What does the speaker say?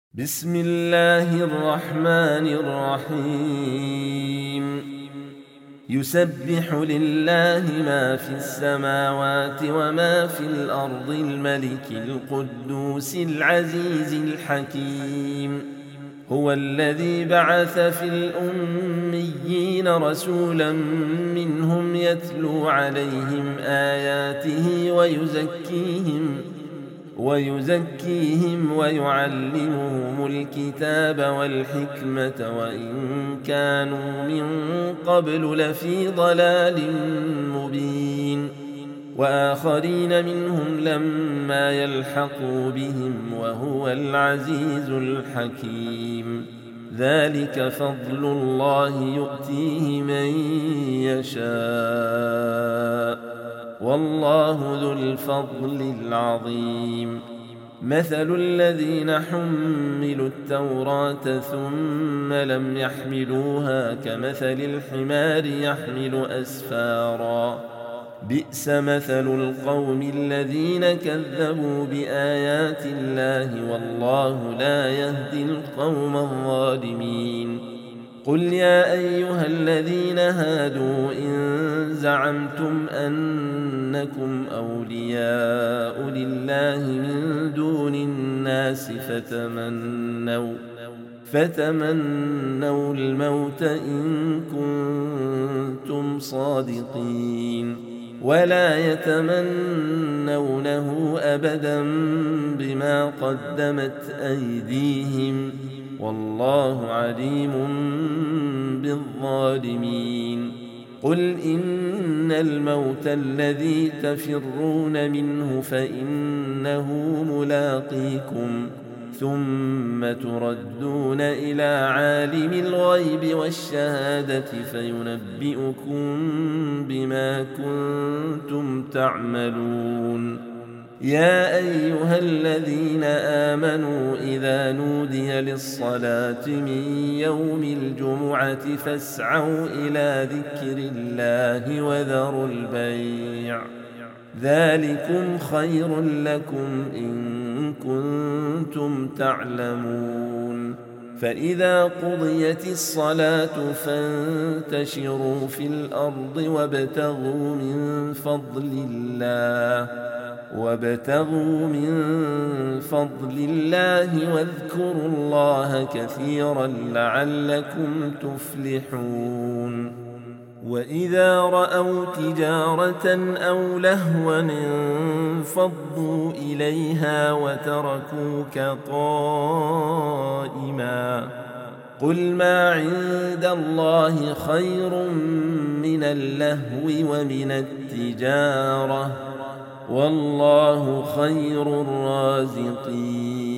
بسم الله الرحمن الرحيم يسبح لله ما في السماوات وما في الأرض الملك القدوس العزيز الحكيم هو الذي بعث في الأميين رسولا منهم يتلو عليهم آياته ويزكيهم ويعلمهم الكتاب والحكمة وإن كانوا من قبل لفي ضلال مبين وآخرين منهم لما يلحقوا بهم وهو العزيز الحكيم ذلك فضل الله يؤتيه من يشاء والله ذو الفضل العظيم مثل الذين حملوا التوراة ثم لم يحملوها كمثل الحمار يحمل أسفارا بئس مثل القوم الذين كذبوا بآيات الله والله لا يهدي القوم الظالمين قل يا أيها الذين هادوا إن زعمتم أنكم أولياء لله من دون الناس فتمنوا الموت إن كنتم صادقين ولا يتمنونه أبدا بما قدمت أيديهم والله عليم بالظالمين قل إن الموت الذي تفرون منه فإنه ملاقيكم ثم تردون إلى عالم الغيب والشهادة فينبئكم بما كنتم تعملون يا أيها الذين آمنوا إذا نودي للصلاة من يوم الجمعة فاسعوا إلى ذكر الله وذروا البيع ذلكم خير لكم إن كنتم تعلمون فإذا قضيت الصلاة فانتشروا في الأرض وابتغوا من فضل الله واذكروا الله كثيرا لعلكم تفلحون وإذا رأوا تجارة أو لهوا انفضوا إليها وتركوك قائما قل ما عند الله خير من اللهو ومن التجارة والله خير الرازقين